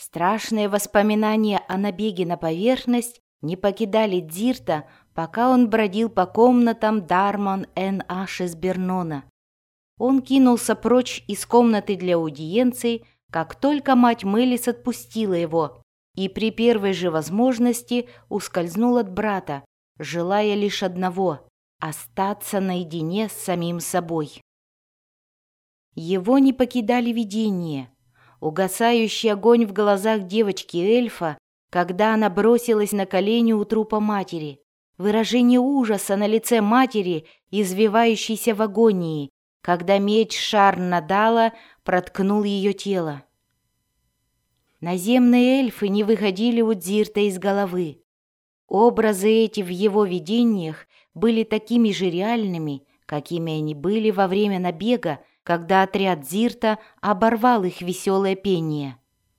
Страшные воспоминания о набеге на поверхность не покидали Дзирта, пока он бродил по комнатам Дарман эн Ашесбернона. Он кинулся прочь из комнаты для аудиенций, как только мать Мелис отпустила его, и при первой же возможности ускользнул от брата, желая лишь одного – остаться наедине с самим собой. Его не покидали видения. Угасающий огонь в глазах девочки-эльфа, когда она бросилась на колени у трупа матери, выражение ужаса на лице матери, извивающейся в агонии, когда меч Шар-Надала проткнул ее тело. Наземные эльфы не выходили у Дзирта из головы. Образы эти в его видениях были такими же реальными, какими они были во время набега, когда отряд Дзирта оборвал их веселое пение.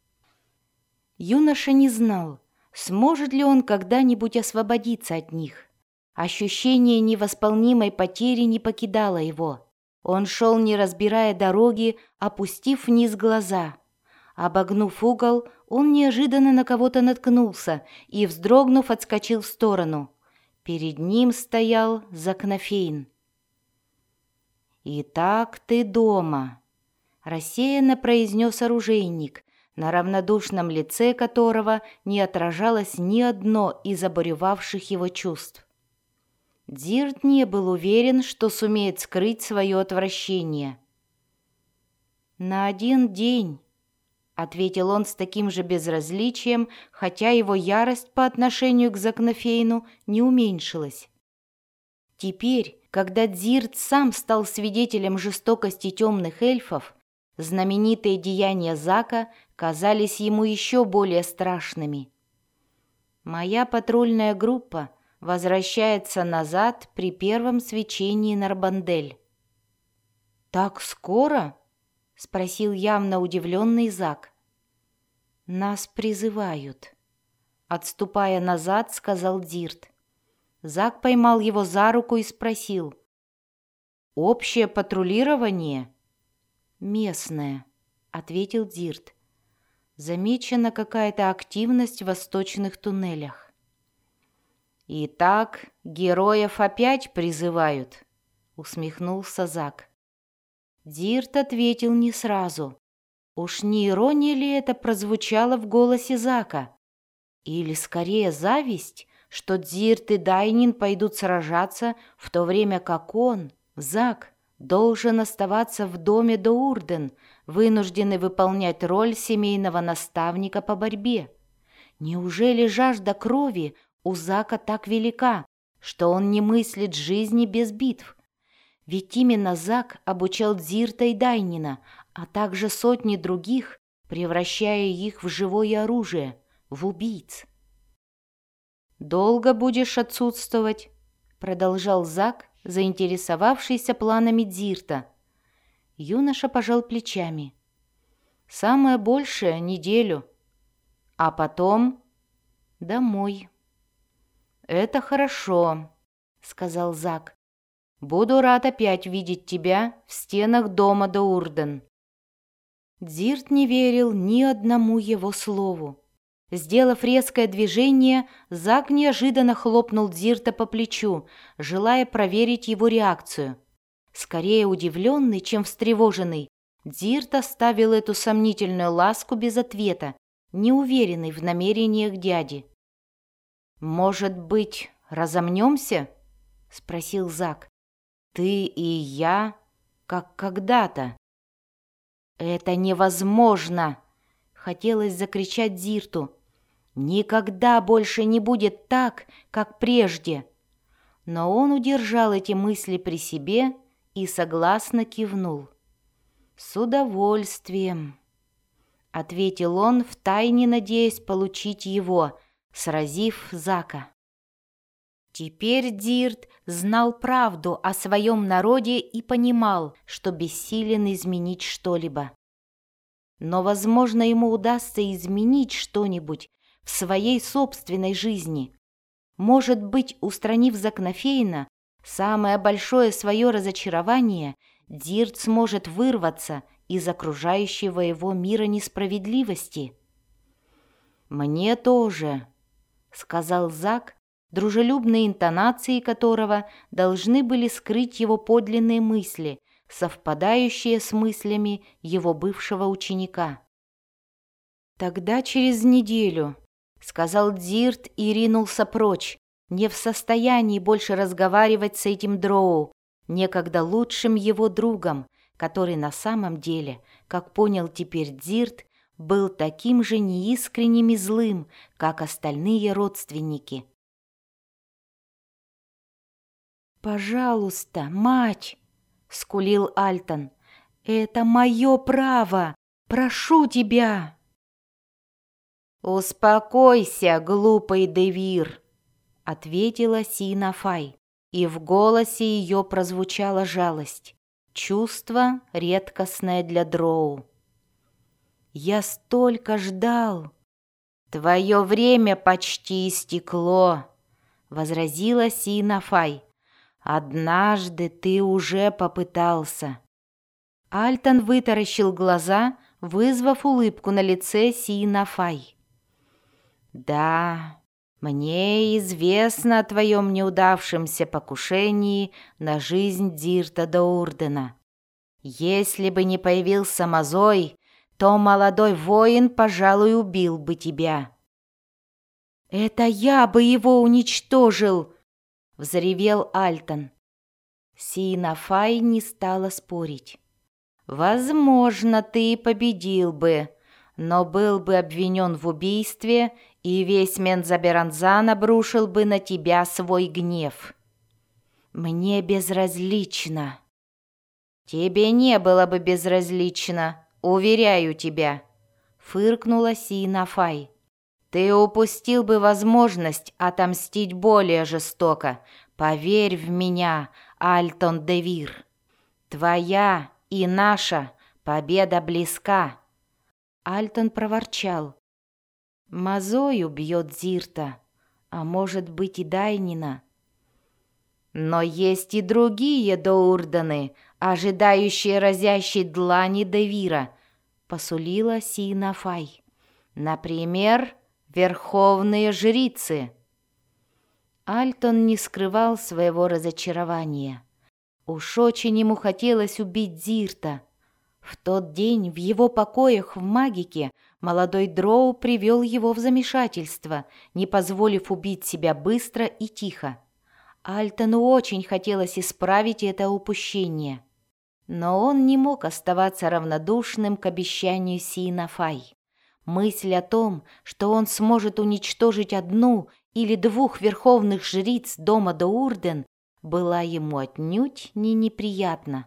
Юноша не знал, сможет ли он когда-нибудь освободиться от них. Ощущение невосполнимой потери не покидало его. Он шел, не разбирая дороги, опустив вниз глаза. Обогнув угол, он неожиданно на кого-то наткнулся и, вздрогнув, отскочил в сторону. Перед ним стоял Закнофейн. «Итак, ты дома», — рассеянно произнес оружейник, на равнодушном лице которого не отражалось ни одно из обуревавших его чувств. Дзирт не был уверен, что сумеет скрыть свое отвращение. «На один день», — ответил он с таким же безразличием, хотя его ярость по отношению к Закнофейну не уменьшилась. Теперь, когда Дзирт сам стал свидетелем жестокости темных эльфов, знаменитые деяния Зака казались ему еще более страшными. «Моя патрульная группа возвращается назад при первом свечении Нарбандель». «Так скоро?» — спросил явно удивленный Зак. «Нас призывают», — отступая назад, сказал Дзирт. Зак поймал его за руку и спросил. «Общее патрулирование?» «Местное», — ответил Дзирт. «Замечена какая-то активность в восточных туннелях». «Итак, героев опять призывают», — усмехнулся Зак. Дзирт ответил не сразу. Уж не ирония ли это прозвучало в голосе Зака? Или скорее зависть, что Дзирт и Дайнин пойдут сражаться, в то время как он, Зак, должен оставаться в доме Доурден, вынужденный выполнять роль семейного наставника по борьбе. Неужели жажда крови у Зака так велика, что он не мыслит жизни без битв? Ведь именно Зак обучал Дзирта и Дайнина, а также сотни других, превращая их в живое оружие, в убийц. «Долго будешь отсутствовать?» — продолжал Зак, заинтересовавшийся планами Дзирта. Юноша пожал плечами. «Самое большее — неделю. А потом домой». «Это хорошо», — сказал Зак. «Буду рад опять видеть тебя в стенах дома Доурден». Дзирт не верил ни одному его слову. Сделав резкое движение, Зак неожиданно хлопнул Дзирта по плечу, желая проверить его реакцию. Скорее удивленный, чем встревоженный, Дзирт оставил эту сомнительную ласку без ответа, неуверенный в намерениях дяди. «Может быть, разомнемся?» — спросил Зак. «Ты и я, как когда-то». «Это невозможно!» — хотелось закричать Дзирту. «Никогда больше не будет так, как прежде!» Но он удержал эти мысли при себе и согласно кивнул. «С удовольствием», — ответил он, втайне надеясь получить его, сразив Зака. Теперь Дзирт знал правду о своем народе и понимал, что бессилен изменить что-либо. Но, возможно, ему удастся изменить что-нибудь в своей собственной жизни. Может быть, устранив Закнофейна, самое большое свое разочарование, Дзирт сможет вырваться из окружающего его мира несправедливости. «Мне тоже», — сказал Зак, дружелюбные интонации которого должны были скрыть его подлинные мысли, совпадающие с мыслями его бывшего ученика. «Тогда через неделю», — сказал Дзирт и ринулся прочь, не в состоянии больше разговаривать с этим дроу, некогда лучшим его другом, который на самом деле, как понял теперь Дзирт, был таким же неискренним и злым, как остальные родственники. «Пожалуйста, мать!» — скулил Альтон. «Это мое право! Прошу тебя!» «Успокойся, глупый Девир!» — ответила Синафай, и в голосе ее прозвучала жалость, чувство, редкостное для дроу. «Я столько ждал!» «Твое время почти истекло!» — возразила Синафай. «Однажды ты уже попытался». Альтон вытаращил глаза, вызвав улыбку на лице Синафай. «Да, мне известно о твоем неудавшемся покушении на жизнь Дирта Доурдена. Если бы не появился Мазой, то молодой воин, пожалуй, убил бы тебя». «Это я бы его уничтожил!» — взревел Альтон. Синафай не стала спорить. «Возможно, ты и победил бы, но был бы обвинен в убийстве, и весь Мензаберанзан обрушил бы на тебя свой гнев». «Мне безразлично». «Тебе не было бы безразлично, уверяю тебя», — фыркнула Синафай. «Ты упустил бы возможность отомстить более жестоко. Поверь в меня, Альтон Девир. Твоя и наша победа близка». Альтон проворчал. «Мазой убьет Дзирта, а может быть и Дайнина. Но есть и другие доурданы, ожидающие разящей длани Девира», — посулила Синафай. «Например, верховные жрицы». Альтон не скрывал своего разочарования. Уж очень ему хотелось убить Дзирта. В тот день в его покоях в Магике молодой дроу привел его в замешательство, не позволив убить себя быстро и тихо. Альтону очень хотелось исправить это упущение. Но он не мог оставаться равнодушным к обещанию Синафай. Мысль о том, что он сможет уничтожить одну или двух верховных жриц дома Доурден, была ему отнюдь не неприятна.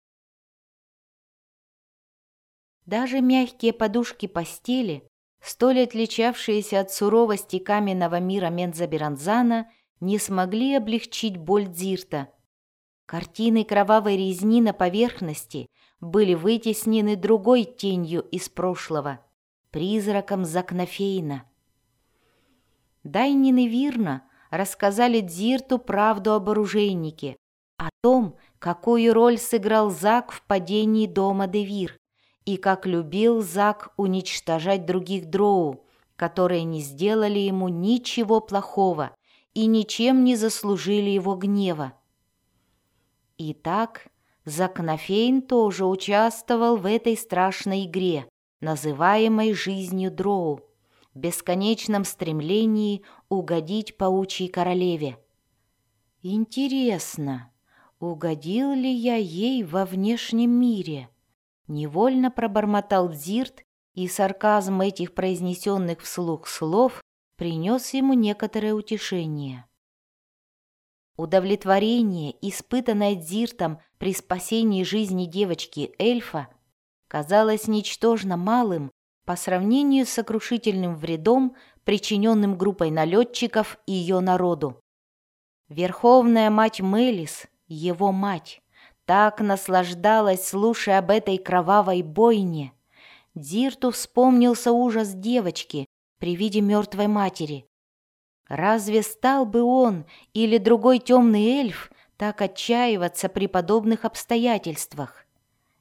Даже мягкие подушки постели, столь отличавшиеся от суровости каменного мира Мензаберанзана, не смогли облегчить боль Дзирта. Картины кровавой резни на поверхности были вытеснены другой тенью из прошлого, призраком Закнафейна. Дайнин и Вирна рассказали Дзирту правду об оружейнике, о том, какую роль сыграл Зак в падении дома Девир, и как любил Зак уничтожать других дроу, которые не сделали ему ничего плохого и ничем не заслужили его гнева. Итак, Закнафейн тоже участвовал в этой страшной игре, называемой жизнью дроу, в бесконечном стремлении угодить паучьей королеве. Интересно, угодил ли я ей во внешнем мире? Невольно пробормотал Дзирт, и сарказм этих произнесенных вслух слов принес ему некоторое утешение. Удовлетворение, испытанное Дзиртом при спасении жизни девочки-эльфа, казалось ничтожно малым по сравнению с сокрушительным вредом, причиненным группой налетчиков и ее народу. Верховная мать Мелис, его мать, так наслаждалась, слушая об этой кровавой бойне. Дзирту вспомнился ужас девочки при виде мертвой матери. Разве стал бы он или другой темный эльф так отчаиваться при подобных обстоятельствах?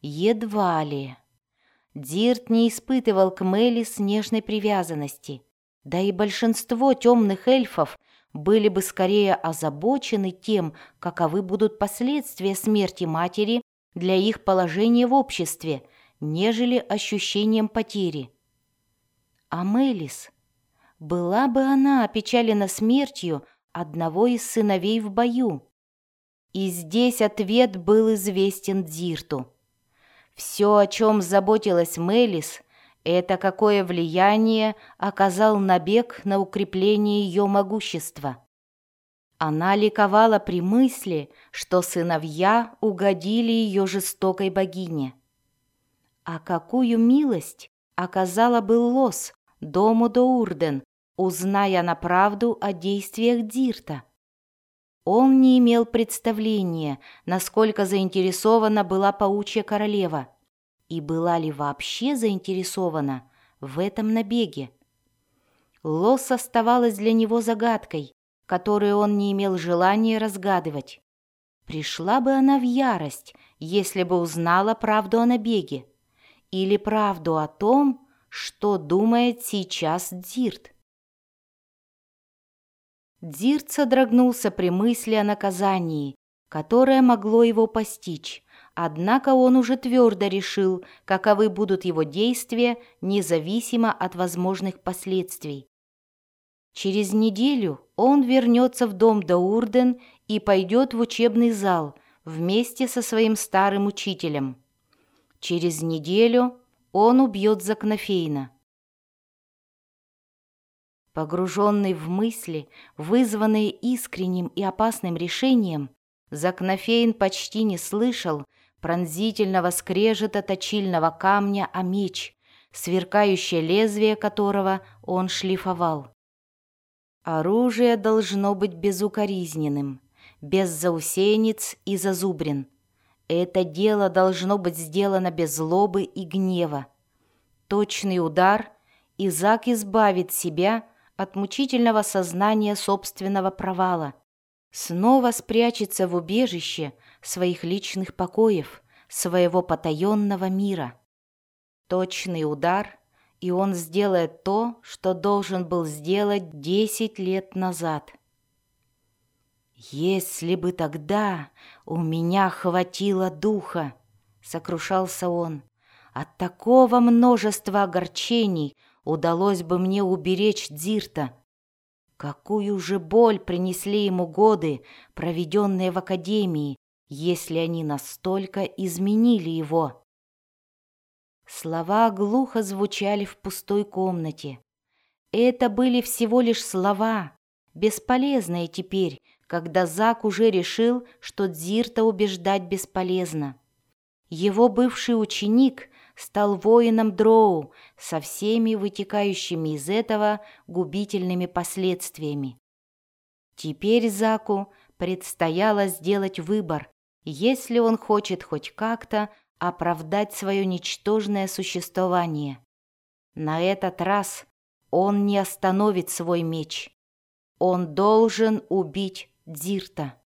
Едва ли. Дзирт не испытывал к Мелис нежной привязанности. Да и большинство темных эльфов были бы скорее озабочены тем, каковы будут последствия смерти матери для их положения в обществе, нежели ощущением потери. А Мелис, была бы она опечалена смертью одного из сыновей в бою? И здесь ответ был известен Дзирту. Все, о чем заботилась Мелис, это какое влияние оказал набег на укрепление ее могущества. Она ликовала при мысли, что сыновья угодили ее жестокой богине. А какую милость оказала бы Лос дому Доурден, узная на правду о действиях Дзирта? Он не имел представления, насколько заинтересована была паучья королева, и была ли вообще заинтересована в этом набеге. Лос оставалась для него загадкой, которую он не имел желания разгадывать. Пришла бы она в ярость, если бы узнала правду о набеге, или правду о том, что думает сейчас Дзирт. Дзирт содрогнулся при мысли о наказании, которое могло его постичь, однако он уже твердо решил, каковы будут его действия, независимо от возможных последствий. Через неделю он вернется в дом Доурден и пойдет в учебный зал вместе со своим старым учителем. Через неделю он убьет Закнофейна. Погруженный в мысли, вызванные искренним и опасным решением, Закнофейн почти не слышал пронзительного скрежета точильного камня о меч, сверкающее лезвие которого он шлифовал. Оружие должно быть безукоризненным, без заусенец и зазубрин. Это дело должно быть сделано без злобы и гнева. Точный удар, и Зак избавит себя от мучительного сознания собственного провала, снова спрячется в убежище своих личных покоев, своего потаенного мира. Точный удар, и он сделает то, что должен был сделать 10 лет назад. «Если бы тогда у меня хватило духа», — сокрушался он, — «от такого множества огорчений удалось бы мне уберечь Дзирта. Какую же боль принесли ему годы, проведенные в академии, если они настолько изменили его?» Слова глухо звучали в пустой комнате. Это были всего лишь слова, бесполезные теперь, когда Зак уже решил, что Дзирта убеждать бесполезно. Его бывший ученик стал воином Дроу со всеми вытекающими из этого губительными последствиями. Теперь Заку предстояло сделать выбор, если он хочет хоть как-то оправдать свое ничтожное существование. На этот раз он не остановит свой меч. Он должен убить Дзирта.